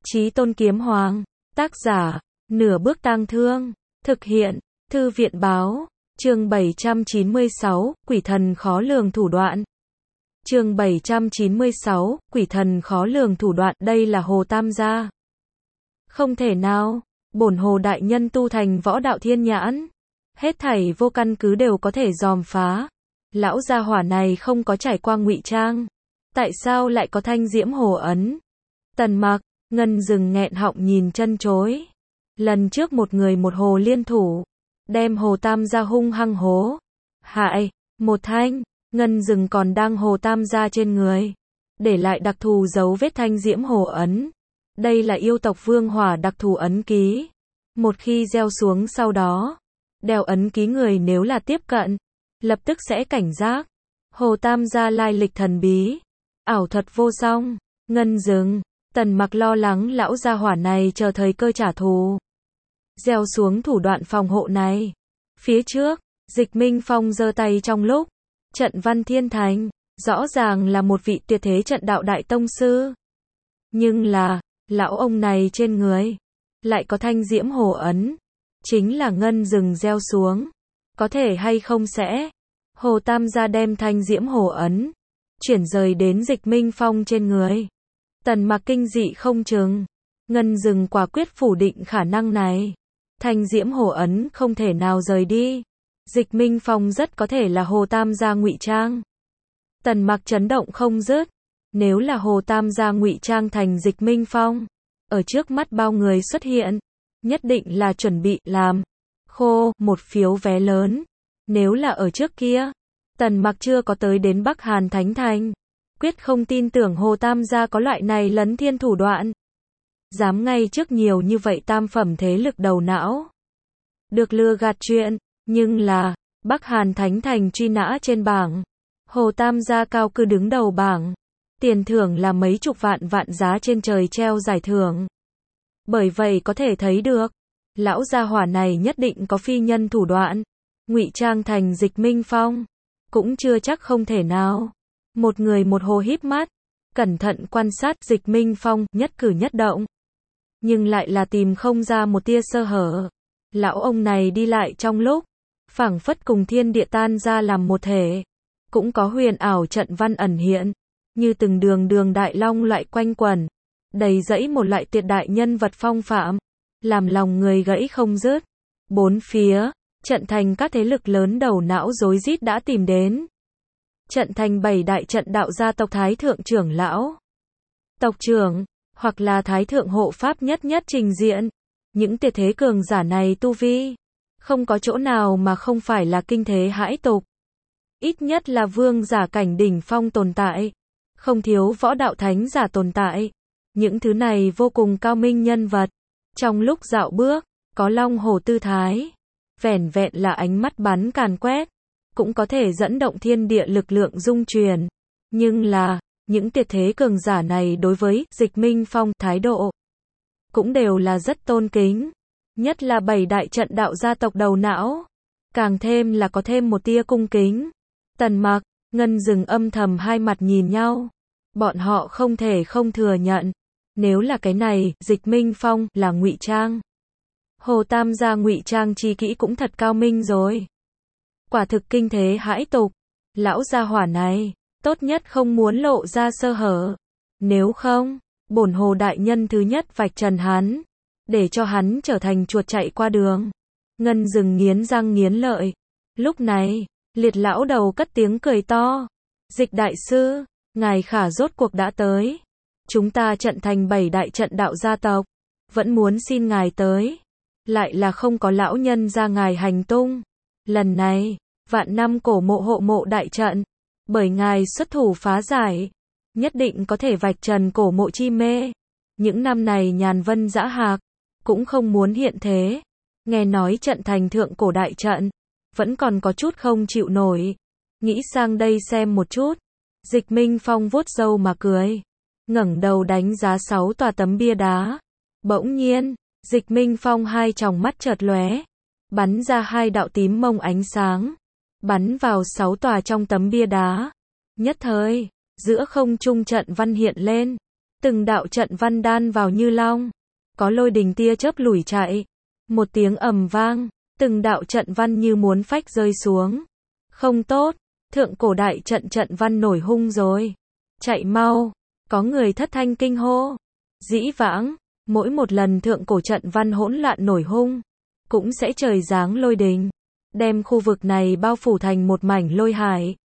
Chí Tôn Kiếm Hoàng. Tác giả, Nửa Bước Tang Thương. Thực hiện, Thư viện Báo. Chương 796, Quỷ thần khó lường thủ đoạn. Chương 796, Quỷ thần khó lường thủ đoạn, đây là Hồ Tam gia. Không thể nào, bổn Hồ đại nhân tu thành võ đạo thiên nhãn, hết thảy vô căn cứ đều có thể dòm phá. Lão gia hỏa này không có trải qua ngụy trang, tại sao lại có thanh diễm hồ ấn? Tần Mặc, Ngân Dừng nghẹn họng nhìn chân chối. Lần trước một người một hồ liên thủ, đem Hồ Tam gia hung hăng hố hại một thanh. Ngân Dừng còn đang Hồ Tam gia trên người, để lại đặc thù dấu vết thanh diễm hồ ấn. Đây là yêu tộc vương hỏa đặc thù ấn ký. Một khi gieo xuống sau đó, đeo ấn ký người nếu là tiếp cận, lập tức sẽ cảnh giác. Hồ Tam gia lai lịch thần bí, ảo thuật vô song. Ngân Dừng, Tần Mặc lo lắng lão gia hỏa này chờ thời cơ trả thù, gieo xuống thủ đoạn phòng hộ này. Phía trước, Dịch Minh Phong giơ tay trong lúc trận Văn Thiên Thành, rõ ràng là một vị tuyệt thế trận đạo đại tông sư. Nhưng là, lão ông này trên người lại có thanh diễm hồ ấn, chính là Ngân Dừng gieo xuống. Có thể hay không sẽ Hồ Tam gia đem thanh diễm hồ ấn chuyển rời đến Dịch Minh Phong trên người. Tần Mặc kinh dị không chừng. Ngân Dừng quả quyết phủ định khả năng này. Thanh diễm hồ ấn không thể nào rời đi. Dịch Minh Phong rất có thể là Hồ Tam gia ngụy trang. Tần Mặc chấn động không dứt. Nếu là Hồ Tam gia ngụy trang thành Dịch Minh Phong, ở trước mắt bao người xuất hiện, nhất định là chuẩn bị làm khô một phiếu vé lớn. Nếu là ở trước kia, Tần Mặc chưa có tới đến Bắc Hàn Thánh Thành, quyết không tin tưởng Hồ Tam gia có loại này lấn thiên thủ đoạn. Dám ngay trước nhiều như vậy tam phẩm thế lực đầu não, được lừa gạt chuyện. Nhưng là, Bắc Hàn Thánh Thành truy nã trên bảng, Hồ Tam gia cao cư đứng đầu bảng. Tiền thưởng là mấy chục vạn vạn giá trên trời treo giải thưởng. Bởi vậy có thể thấy được, lão gia hỏa này nhất định có phi nhân thủ đoạn. Ngụy trang thành Dịch Minh Phong, cũng chưa chắc không thể nào. Một người một hồ híp mắt, cẩn thận quan sát Dịch Minh Phong nhất cử nhất động, nhưng lại là tìm không ra một tia sơ hở. Lão ông này đi lại trong lúc, phảng phất cùng thiên địa tan ra làm một thể, cũng có huyền ảo trận văn ẩn hiện, như từng đường đường đại long loại quanh quẩn, đầy dẫy một loại tuyệt đại nhân vật phong phạm, làm lòng người gãy không dứt. Bốn phía, trận thành các thế lực lớn đầu não rối rít đã tìm đến. Trận thành 7 đại trận đạo gia tộc Thái thượng trưởng lão, tộc trưởng, hoặc là Thái thượng hộ pháp nhất nhất trình diện. Những tuyệt thế cường giả này tu vi, không có chỗ nào mà không phải là kinh thế hãi tục. Ít nhất là vương giả cảnh đỉnh phong tồn tại, không thiếu võ đạo thánh giả tồn tại. Những thứ này vô cùng cao minh nhân vật, trong lúc dạo bước, có long hổ tư thái, vẻn vẹn là ánh mắt bắn càn quét, cũng có thể dẫn động thiên địa lực lượng dung truyền. Nhưng là, những tuyệt thế cường giả này đối với Dịch Minh Phong thái độ cũng đều là rất tôn kính. Nhất là 7 đại trận đạo gia tộc đầu não, càng thêm là có thêm một tia cung kính. Tần Mặc, Ngân Dừng âm thầm hai mặt nhìn nhau. Bọn họ không thể không thừa nhận, nếu là cái này, Dịch Minh Phong là ngụy trang, Hồ Tam gia ngụy trang chi kỹ cũng thật cao minh rồi. Quả thực kinh thế hãi tục. Lão gia hỏa này, tốt nhất không muốn lộ ra sơ hở. Nếu không, bổn Hồ đại nhân thứ nhất vạch trần hắn, để cho hắn trở thành chuột chạy qua đường. Ngân Dừng nghiến răng nghiến lợi. Lúc này, Liệt lão đầu cất tiếng cười to. Dịch đại sư, ngài khả rốt cuộc đã tới. Chúng ta trận thành 7 đại trận đạo gia tộc, vẫn muốn xin ngài tới. Lại là không có lão nhân ra ngài hành tung. Lần này, vạn năm cổ mộ hộ mộ đại trận, bởi ngài xuất thủ phá giải, nhất định có thể vạch trần cổ mộ chi mê. Những năm này nhàn vân dã hạc, cũng không muốn hiện thế. Nghe nói trận thành thượng cổ đại trận, vẫn còn có chút không chịu nổi. Nghĩ sang đây xem một chút. Dịch Minh Phong vuốt râu mà cười, ngẩng đầu đánh giá 6 tòa tấm bia đá. Bỗng nhiên, Dịch Minh Phong hai tròng mắt chợt lóe, bắn ra hai đạo tím mông ánh sáng, bắn vào 6 tòa trong tấm bia đá. Nhất thời, giữa không trung trận văn hiện lên, Từng đạo trận văn đan vào như long. Có lôi đình tia chớp lủi chạy. Một tiếng ầm vang. Từng đạo trận văn như muốn phách rơi xuống. Không tốt. Thượng cổ đại trận văn nổi hung rồi. Chạy mau. Có người thất thanh kinh hô. Dĩ vãng, mỗi một lần thượng cổ trận văn hỗn loạn nổi hung, cũng sẽ trời giáng lôi đình, đem khu vực này bao phủ thành một mảnh lôi hải.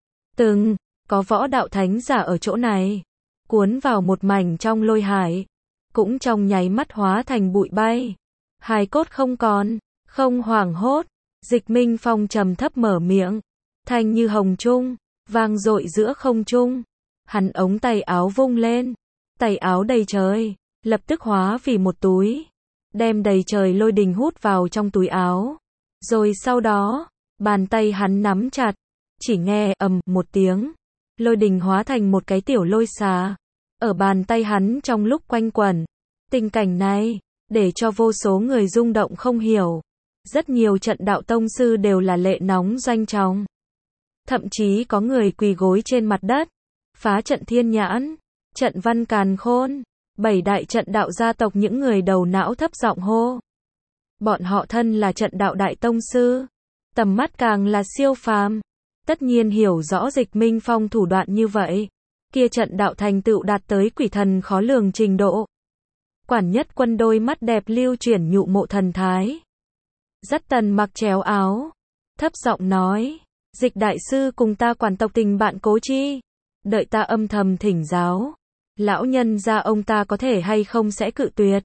Có võ đạo thánh giả ở chỗ này, cuốn vào một mảnh trong lôi hải, cũng trong nháy mắt hóa thành bụi bay. Hài cốt không còn, không hoảng hốt, Dịch Minh Phong trầm thấp mở miệng, thanh như hồng trung, vang dội giữa không trung. Hắn ống tay áo vung lên, tay áo đầy trời, lập tức hóa vì một túi, đem đầy trời lôi đình hút vào trong túi áo. Rồi sau đó, bàn tay hắn nắm chặt, chỉ nghe ầm một tiếng, lôi đình hóa thành một cái tiểu lôi xà, ở bàn tay hắn trong lúc quanh quẩn. Tình cảnh này, để cho vô số người rung động không hiểu. Rất nhiều trận đạo tông sư đều là lệ nóng doanh trọng. Thậm chí có người quỳ gối trên mặt đất. Phá trận thiên nhãn, trận văn càn khôn, 7 đại trận đạo gia tộc, những người đầu não thấp giọng hô. Bọn họ thân là trận đạo đại tông sư, tầm mắt càng là siêu phàm, tất nhiên hiểu rõ Dịch Minh Phong thủ đoạn như vậy, kia trận đạo thành tựu đạt tới quỷ thần khó lường trình độ. Quản Nhất Quân đôi mắt đẹp lưu chuyển nhụ mộ thần thái, dắt Tần Mặc chéo áo, thấp giọng nói, Dịch đại sư cùng ta quản tộc tình bạn cố chi, đợi ta âm thầm thỉnh giáo, lão nhân gia ông ta có thể hay không sẽ cự tuyệt.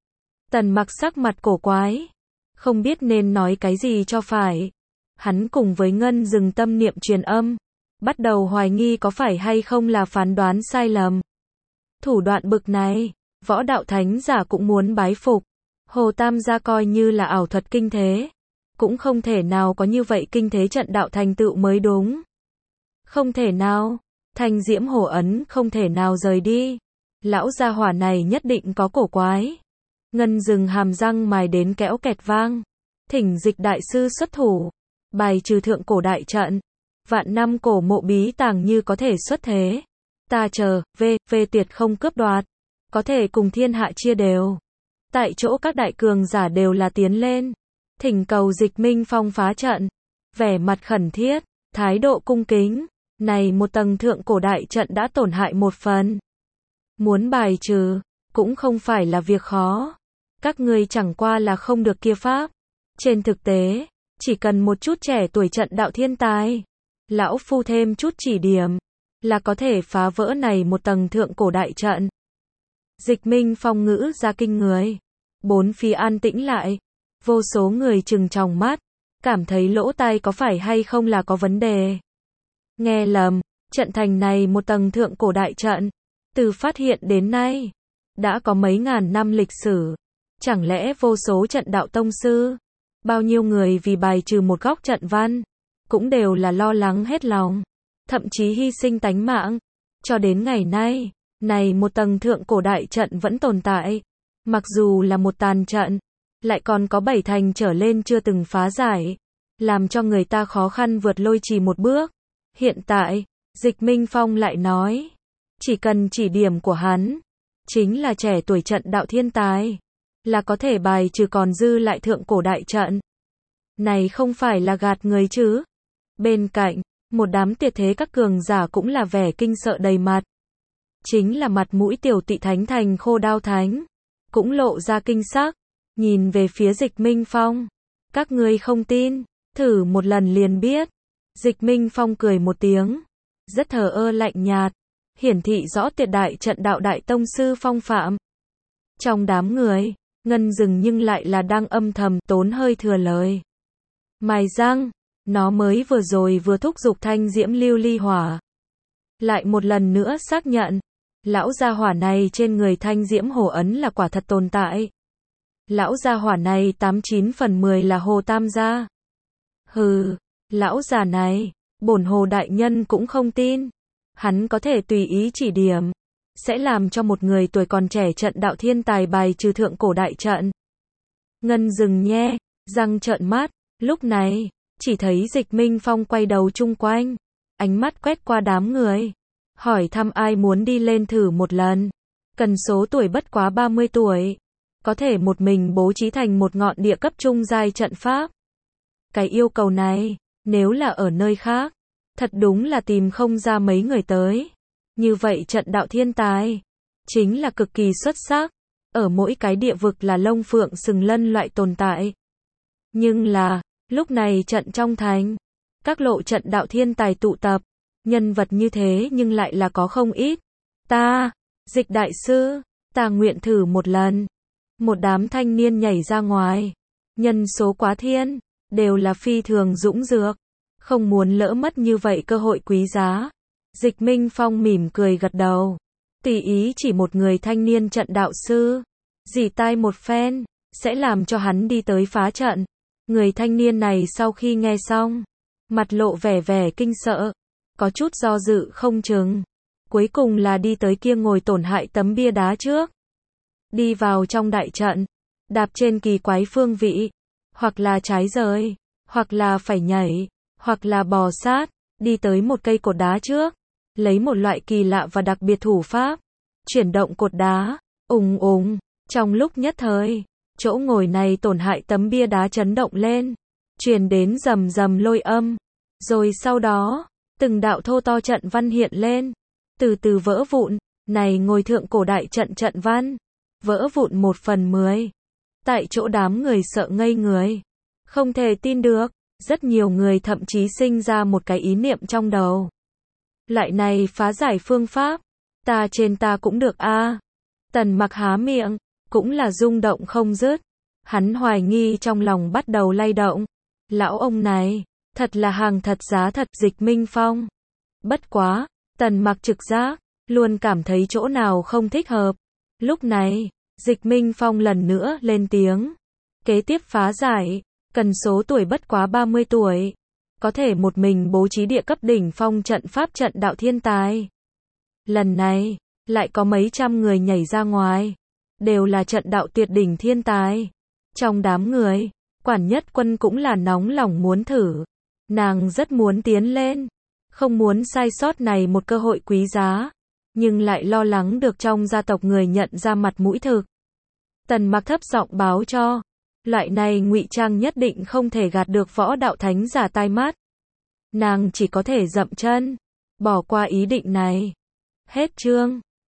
Tần Mặc sắc mặt cổ quái, không biết nên nói cái gì cho phải. Hắn cùng với Ngân dừng tâm niệm truyền âm, bắt đầu hoài nghi có phải hay không là phán đoán sai lầm. Thủ đoạn bực này, võ đạo thánh giả cũng muốn bái phục. Hồ Tam gia coi như là ảo thuật kinh thế, cũng không thể nào có như vậy kinh thế trận đạo thành tựu mới đúng. Không thể nào, Thanh Diễm Hổ ấn không thể nào rời đi. Lão gia hỏa này nhất định có cổ quái. Ngân dừng hàm răng mài đến kẽo kẹt vang. Thỉnh Dịch đại sư xuất thủ, bài trừ thượng cổ đại trận. Vạn năm cổ mộ bí tàng như có thể xuất thế. Ta chờ, tuyệt không cướp đoạt. Có thể cùng thiên hạ chia đều. Tại chỗ các đại cường giả đều là tiến lên. Thỉnh cầu Dịch Minh Phong phá trận. Vẻ mặt khẩn thiết, thái độ cung kính. Này một tầng thượng cổ đại trận đã tổn hại một phần. Muốn bài trừ, cũng không phải là việc khó. Các ngươi chẳng qua là không được kia pháp. Trên thực tế, chỉ cần một chút trẻ tuổi trận đạo thiên tài, lão phu thêm chút chỉ điểm, là có thể phá vỡ này một tầng thượng cổ đại trận. Dịch Minh Phong ngữ ra kinh người. Bốn phía an tĩnh lại. Vô số người trừng tròng mắt, cảm thấy lỗ tai có phải hay không là có vấn đề. Nghe lầm, trận thành này một tầng thượng cổ đại trận, từ phát hiện đến nay, đã có mấy ngàn năm lịch sử. Chẳng lẽ vô số trận đạo tông sư, bao nhiêu người vì bài trừ một góc trận văn, cũng đều là lo lắng hết lòng, thậm chí hy sinh tánh mạng. Cho đến ngày nay, này một tầng thượng cổ đại trận vẫn tồn tại. Mặc dù là một tàn trận, lại còn có 7 thành trở lên chưa từng phá giải, làm cho người ta khó khăn vượt lôi trì một bước. Hiện tại, Dịch Minh Phong lại nói, chỉ cần chỉ điểm của hắn, chính là trẻ tuổi trận đạo thiên tài, là có thể bài trừ còn dư lại thượng cổ đại trận. Này không phải là gạt người chứ? Bên cạnh, một đám tuyệt thế các cường giả cũng là vẻ kinh sợ đầy mặt. Chính là mặt mũi tiểu tị thánh thành Khô Đao Thánh, cũng lộ ra kinh sắc, nhìn về phía Dịch Minh Phong. Các ngươi không tin, thử một lần liền biết. Dịch Minh Phong cười một tiếng, rất thờ ơ lạnh nhạt, hiển thị rõ tuyệt đại trận đạo đại tông sư phong phạm. Trong đám người, Ngân dừng nhưng lại là đang âm thầm tốn hơi thừa lời. Mài răng, nó mới vừa rồi vừa thúc giục thanh diễm lưu ly hỏa. Lại một lần nữa xác nhận, lão gia hỏa này trên người thanh diễm hổ ấn là quả thật tồn tại. Lão gia hỏa này 89 phần 10 là Hồ Tam gia. Hừ, lão già này, bổn Hồ đại nhân cũng không tin. Hắn có thể tùy ý chỉ điểm, sẽ làm cho một người tuổi còn trẻ trận đạo thiên tài bài trừ thượng cổ đại trận. Ngân dừng nhe, răng trợn mắt, lúc này, chỉ thấy Dịch Minh Phong quay đầu chung quanh, ánh mắt quét qua đám người, hỏi thăm ai muốn đi lên thử một lần. cần số tuổi bất quá 30 tuổi, có thể một mình bố trí thành một ngọn địa cấp trung giai trận pháp. Cái yêu cầu này, nếu là ở nơi khác, thật đúng là tìm không ra mấy người tới. Như vậy trận đạo thiên tài, chính là cực kỳ xuất sắc, ở mỗi cái địa vực là lông phượng sừng lân loại tồn tại. Nhưng là, lúc này trận trong thành, các lộ trận đạo thiên tài tụ tập, nhân vật như thế nhưng lại là có không ít. Dịch đại sư, ta nguyện thử một lần. Một đám thanh niên nhảy ra ngoài, nhân số quá thiên, đều là phi thường dũng dược, không muốn lỡ mất như vậy cơ hội quý giá. Dịch Minh Phong mỉm cười gật đầu, tùy ý chỉ một người thanh niên trận đạo sư, dỉ tai một phen, sẽ làm cho hắn đi tới phá trận. Người thanh niên này sau khi nghe xong, mặt lộ vẻ kinh sợ, có chút do dự không chừng, cuối cùng là đi tới kia ngồi tổn hại tấm bia đá trước. Đi vào trong đại trận, đạp trên kỳ quái phương vị, hoặc là trái rời, hoặc là phải nhảy, hoặc là bò sát, đi tới một cây cột đá trước, lấy một loại kỳ lạ và đặc biệt thủ pháp, chuyển động cột đá, ùng ùng, trong lúc nhất thời, chỗ ngồi này tổn hại tấm bia đá chấn động lên, truyền đến rầm rầm lôi âm, rồi sau đó, từng đạo thô to trận văn hiện lên, từ từ vỡ vụn, này ngồi thượng cổ đại trận trận văn, vỡ vụn 1/10. Tại chỗ đám người sợ ngây người, không thể tin được, rất nhiều người thậm chí sinh ra một cái ý niệm trong đầu. Loại này phá giải phương pháp, ta cũng được a. Tần Mặc há miệng, cũng là rung động không dứt. Hắn hoài nghi trong lòng bắt đầu lay động. Lão ông này, thật là hàng thật giá thật. Dịch Minh Phong. Bất quá, Tần Mặc trực giác, luôn cảm thấy chỗ nào không thích hợp. Lúc này, Dịch Minh Phong lần nữa lên tiếng. Kế tiếp phá giải, cần số tuổi bất quá 30 tuổi. Có thể một mình bố trí địa cấp đỉnh phong trận pháp trận đạo thiên tài. Lần này, lại có mấy trăm người nhảy ra ngoài. Đều là trận đạo tuyệt đỉnh thiên tài. Trong đám người, Quản Nhất Quân cũng là nóng lòng muốn thử. Nàng rất muốn tiến lên. Không muốn sai sót này một cơ hội quý giá. Nhưng lại lo lắng được trong gia tộc người nhận ra mặt mũi thực. Tần Mặc thấp giọng báo cho. Loại này ngụy trang nhất định không thể gạt được võ đạo thánh giả tai mắt. Nàng chỉ có thể dậm chân, bỏ qua ý định này. Hết chương.